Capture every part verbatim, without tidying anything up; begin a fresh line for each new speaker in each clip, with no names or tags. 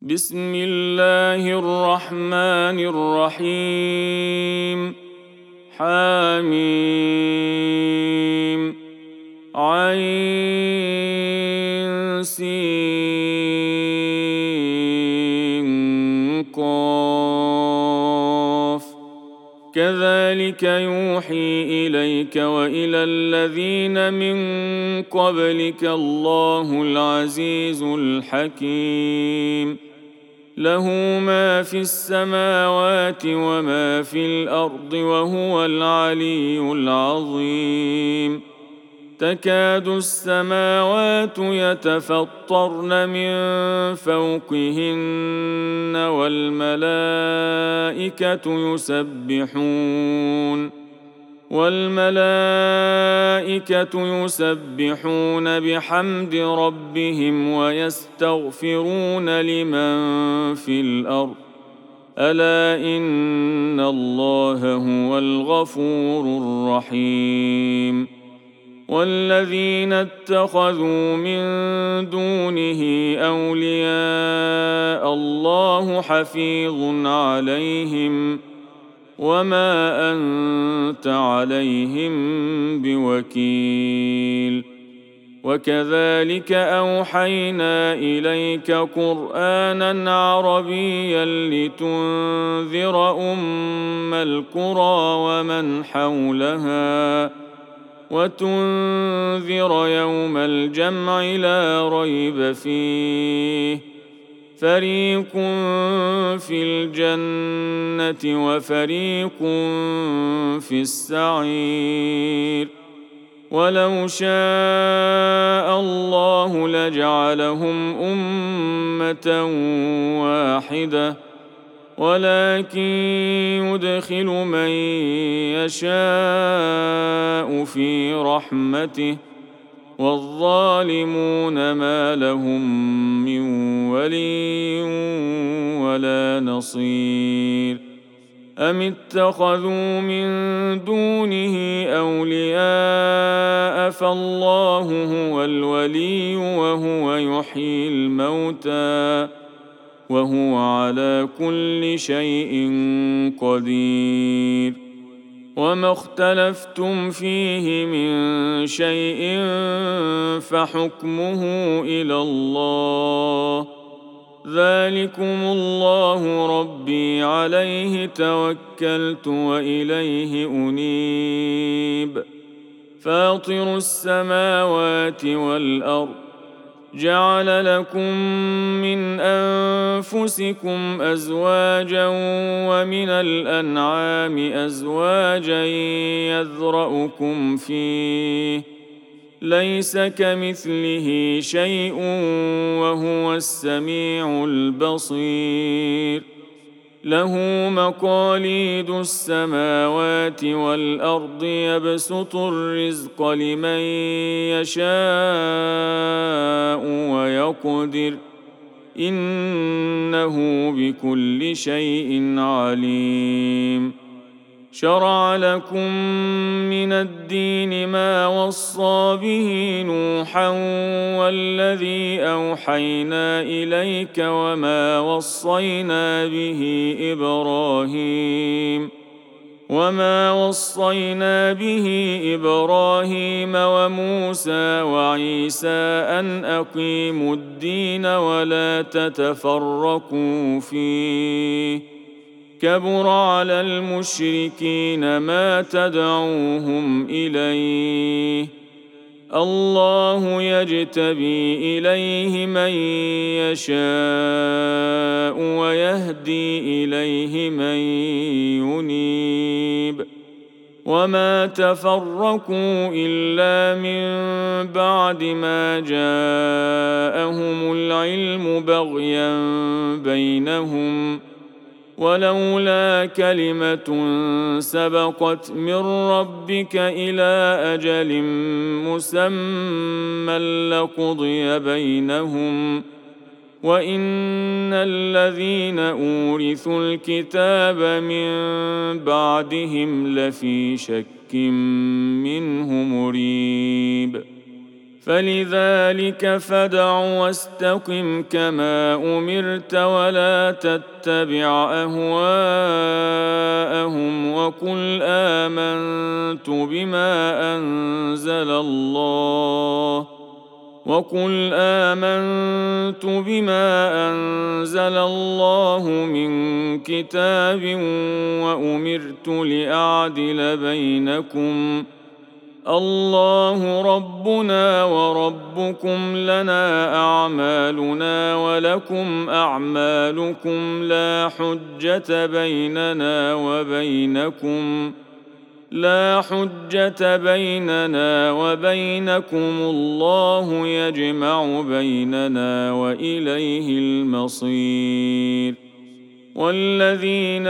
بسم الله الرحمن الرحيم. حميم عين سين قاف كذلك يوحي إليك وإلى الذين من قبلك الله العزيز الحكيم. له ما في السماوات وما في الأرض وهو العلي العظيم. تكاد السماوات يتفطرن من فوقهن والملائكة يسبحون والملائكة يسبحون بحمد ربهم ويستغفرون لمن في الأرض ألا إن الله هو الغفور الرحيم. والذين اتخذوا من دونه أولياء الله حفيظ عليهم وما أنت عليهم بوكيل. وكذلك أوحينا إليك قرآنا عربيا لتنذر أم القرى ومن حولها وتنذر يوم الجمع لا ريب فيه فريق في الجنة وفريق في السعير. ولو شاء الله لجعلهم أمة واحدة ولكن يدخل من يشاء في رحمته والظالمون ما لهم من ولي ولا نصير. أم اتخذوا من دونه أولياء فالله هو الولي وهو يحيي الموتى وهو على كل شيء قدير. وما اختلفتم فيه من شيء فحكمه إلى الله ذلكم الله ربي عليه توكلت وإليه أنيب. فاطر السماوات والأرض جعل لكم من أنفسكم أزواجا ومن الأنعام أزواجا يذرأكم فيه ليس كمثله شيء وهو السميع البصير. له مقاليد السماوات والأرض يبسط الرزق لمن يشاء ويقدر إنه بكل شيء عليم. شرع لكم من الدين ما وصى به نوحا والذي أوحينا إليك وما وصينا به إبراهيم وما وصينا به إبراهيم وموسى وعيسى أن أقيموا الدين ولا تتفرقوا فيه كبر على المشركين ما تدعوهم إليه الله يجتبي إليه من يشاء ويهدي إليه من ينيب. وما تفرقوا إلا من بعد ما جاءهم العلم بغيا بينهم ولولا كلمة سبقت من ربك إلى أجل مسمى لقضي بينهم وإن الذين أورثوا الكتاب من بعدهم لفي شك منه مريب. فلذلك فادع واستقم كما أمرت ولا تتبع أهواءهم وقل آمنت بما أنزل الله وقل آمنت بما أنزل الله من كتاب وأمرت لأعدل بينكم الله ربنا وربكم لنا أعمالنا ولكم أعمالكم لا حجة بيننا وبينكم لا حجة بيننا وبينكم الله يجمع بيننا وإليه المصير والذين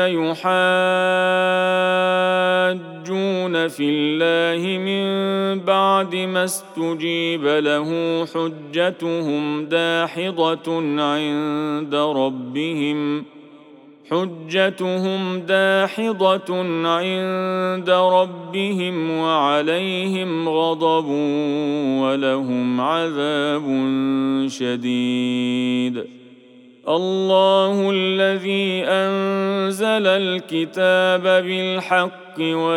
يحاجون في الله من بعد ما استجيب له حجتهم داحضة عند ربهم حجتهم داحضة عند ربهم وعليهم غضب ولهم عذاب شديد الله الذي أنزل الكتاب بالحق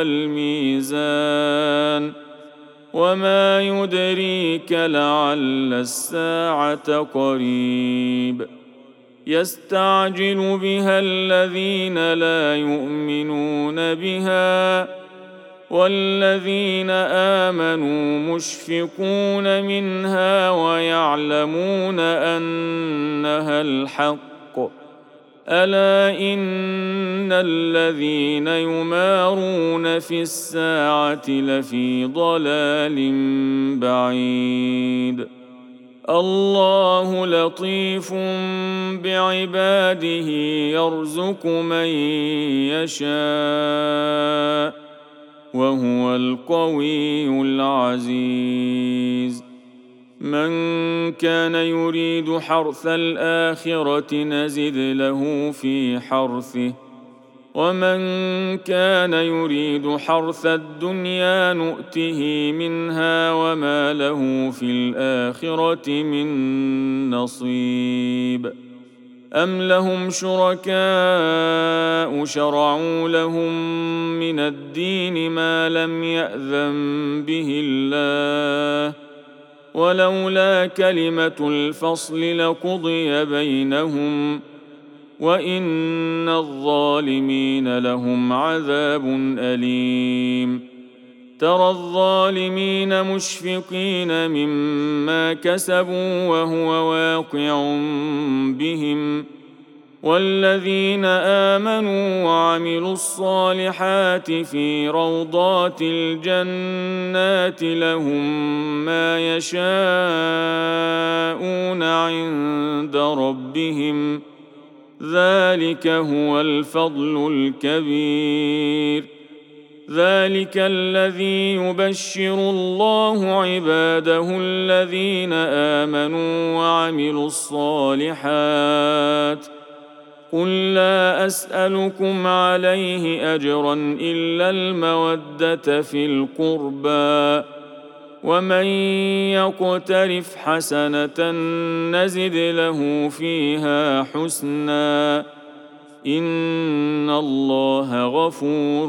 والميزان وما يدريك لعل الساعة قريب يستعجل بها الذين لا يؤمنون بها والذين آمنوا مشفقون منها ويعلمون أنها الحق ألا إن الذين يمارون في الساعة لفي ضلال بعيد الله لطيف بعباده يرزق من يشاء وهو القوي العزيز من كان يريد حرث الآخرة نزد له في حرثه ومن كان يريد حرث الدنيا نؤته منها وما له في الآخرة من نصيب أم لهم شركاء شرعوا لهم من الدين ما لم يأذن به الله ولولا كلمة الفصل لقضي بينهم وإن الظالمين لهم عذاب أليم ترى الظالمين مشفقين مما كسبوا وهو واقع بهم والذين آمنوا وعملوا الصالحات في روضات الجنات لهم ما يشاءون عند ربهم ذلك هو الفضل الكبير ذلك الذي يبشر الله عباده الذين آمنوا وعملوا الصالحات قل لا أسألكم عليه أجرا إلا المودة في القربى ومن يقترف حسنة نزد له فيها حسنا إن الله غفور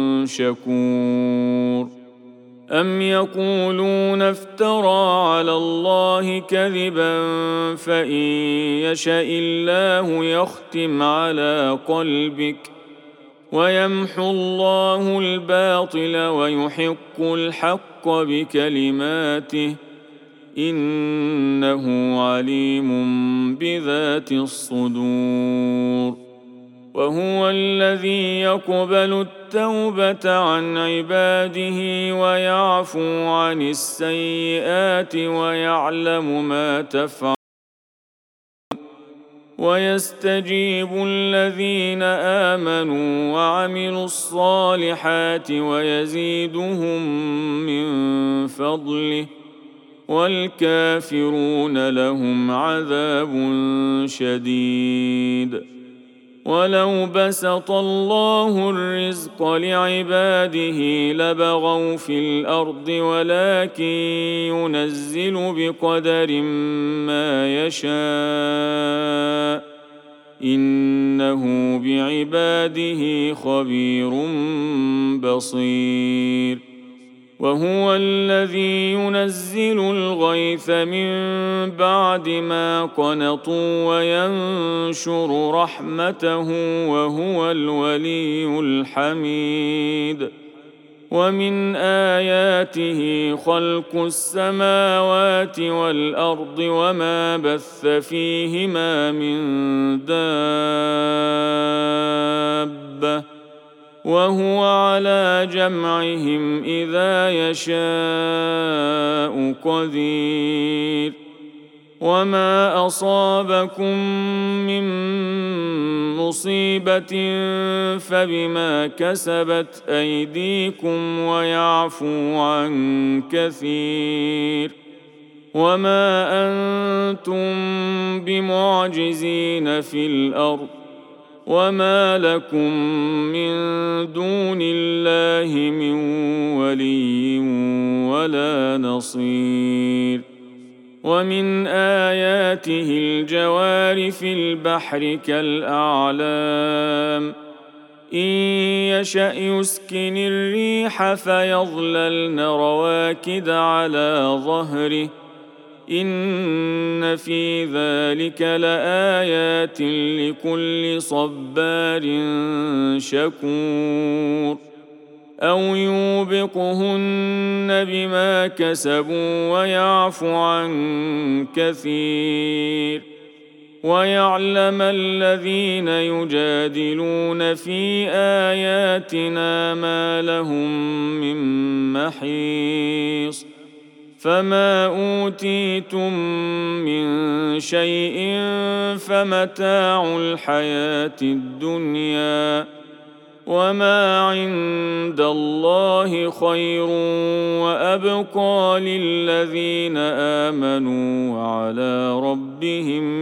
شكور أم يقولون افترى على الله كذبا فإن يشاء الله يختم على قلبك ويمحو الله الباطل ويحق الحق بكلماته إنه عليم بذات الصدور وهو الذي يقبل التوبة عن عباده ويعفو عن السيئات ويعلم ما تفعلون ويستجيب الذين آمنوا وعملوا الصالحات ويزيدهم من فضله والكافرون لهم عذاب شديد ولو بسط الله الرزق لعباده لبغوا في الأرض ولكن ينزل بقدر ما يشاء إنه بعباده خبير بصير وهو الذي ينزل الغيث من بعد ما قنطوا وينشر رحمته وهو الولي الحميد ومن آياته خلق السماوات والأرض وما بث فيهما من دابة وهو على جمعهم إذا يشاء قدير وما أصابكم من مصيبة فبما كسبت أيديكم ويعفو عن كثير وما أنتم بمعجزين في الأرض وما لكم من دون الله من ولي ولا نصير ومن آياته الجوار في البحر كالأعلام إن يشأ يسكن الريح فيظللن رواكد على ظهره إن في ذلك لآيات لكل صبار شكور أو يوبقهن بما كسبوا ويعفو عن كثير ويعلم الذين يجادلون في آياتنا ما لهم من محيص فما أوتيتم من شيء فمتاع الحياة الدنيا وما عند الله خير وأبقى للذين آمنوا وعلى ربهم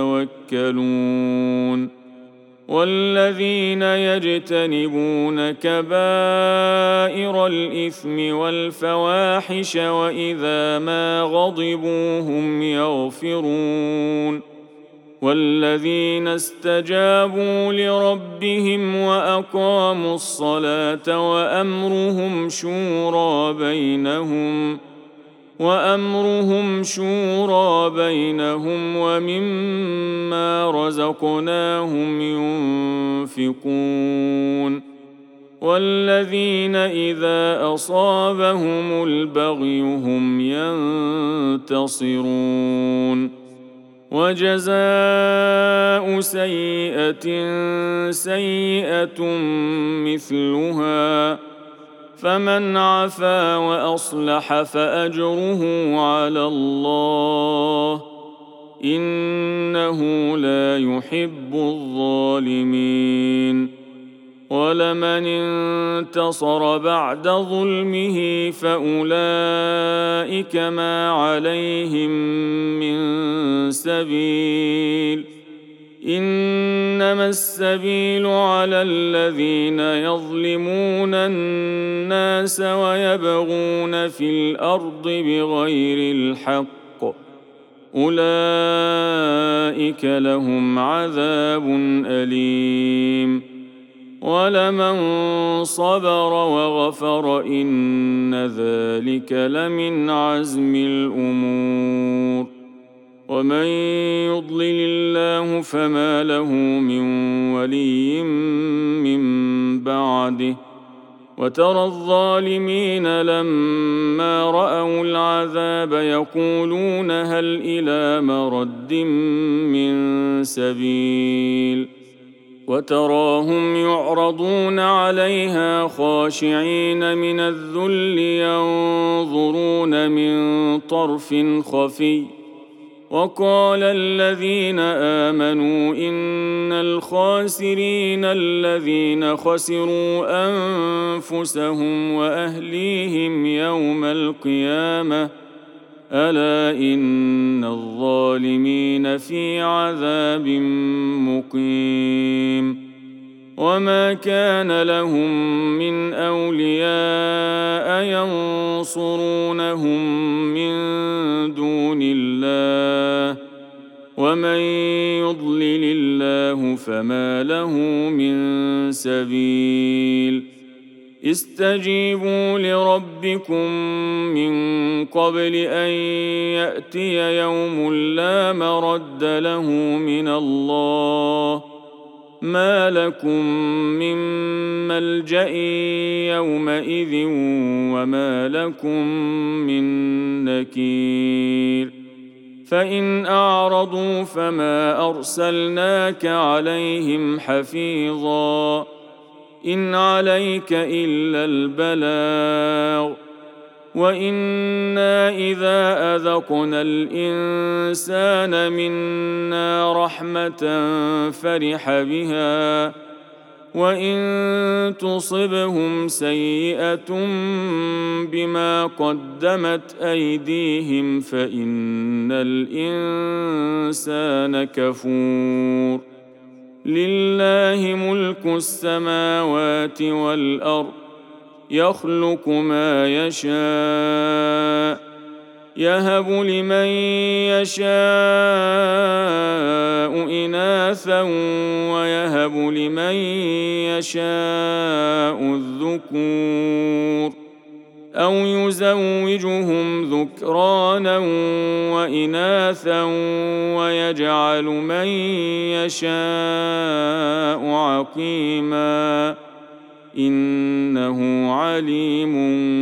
يتوكلون والذين يجتنبون كبائر الإثم والفواحش وإذا ما غضبوا هم يغفرون والذين استجابوا لربهم وأقاموا الصلاة وأمرهم شورى بينهم وأمرهم شورى بينهم ومما رزقناهم ينفقون والذين إذا أصابهم البغي هم ينتصرون وجزاء سيئة سيئة مثلها فمن عفا وأصلح فأجره على الله إنه لا يحب الظالمين ولمن انتصر بعد ظلمه فأولئك ما عليهم من سبيل إنما السبيل على الذين يظلمون الناس ويبغون في الأرض بغير الحق أولئك لهم عذاب أليم ولمن صبر وغفر إن ذلك لمن عزم الأمور ومن يضلل الله فما له من ولي من بعده وترى الظالمين لما رأوا العذاب يقولون هل إلى مرد من سبيل وتراهم يعرضون عليها خاشعين من الذل ينظرون من طرف خفي وقال الذين آمنوا إن الخاسرين الذين خسروا أنفسهم وأهليهم يوم القيامة ألا إن الظالمين في عذاب مقيم وما كان لهم من أولياء ينصرونهم من دون الله ومن يضلل الله فما له من سبيل استجيبوا لربكم من قبل أن يأتي يوم لا مرد له من الله ما لكم من ملجأ يومئذ وما لكم من نكير فإن أعرضوا فما أرسلناك عليهم حفيظا إن عليك إلا البلاغ وإنا إذا أذقنا الإنسان منا رحمة فرح بها وإن تصبهم سيئة بما قدمت أيديهم فإن الإنسان كفور لله ملك السماوات والأرض يخلق ما يشاء يهب لمن يشاء إناثا ويهب لمن يشاء الذكور أو يزوجهم ذكرانا وإناثا ويجعل من يشاء عقيما إنه عليم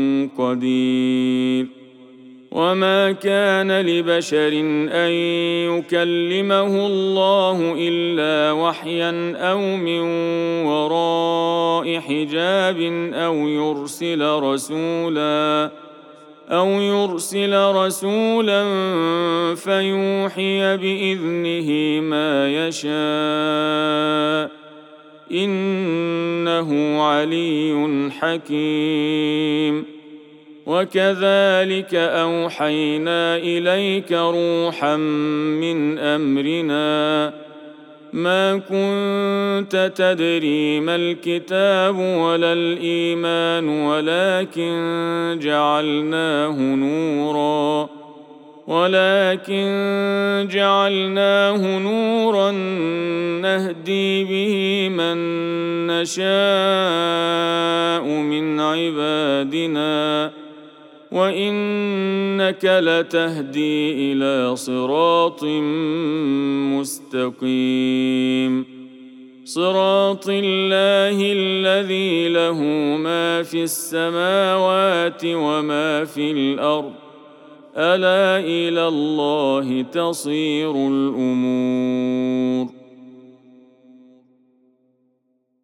قدير وما كان لبشر أن يكلمه الله إلا وحيا أو من وراء حجاب أو يرسل رسولا أو يرسل رسولا فيوحي بإذنه ما يشاء إنه علي حكيم وكذلك أوحينا إليك روحا من أمرنا ما كنت تدري ما الكتاب ولا الإيمان ولكن جعلناه نورا ولكن جعلناه نورا نهدي به من نشاء من عبادنا وإنك لتهدي إلى صراط مستقيم صراط الله الذي له ما في السماوات وما في الأرض ألا إلى الله تصير الأمور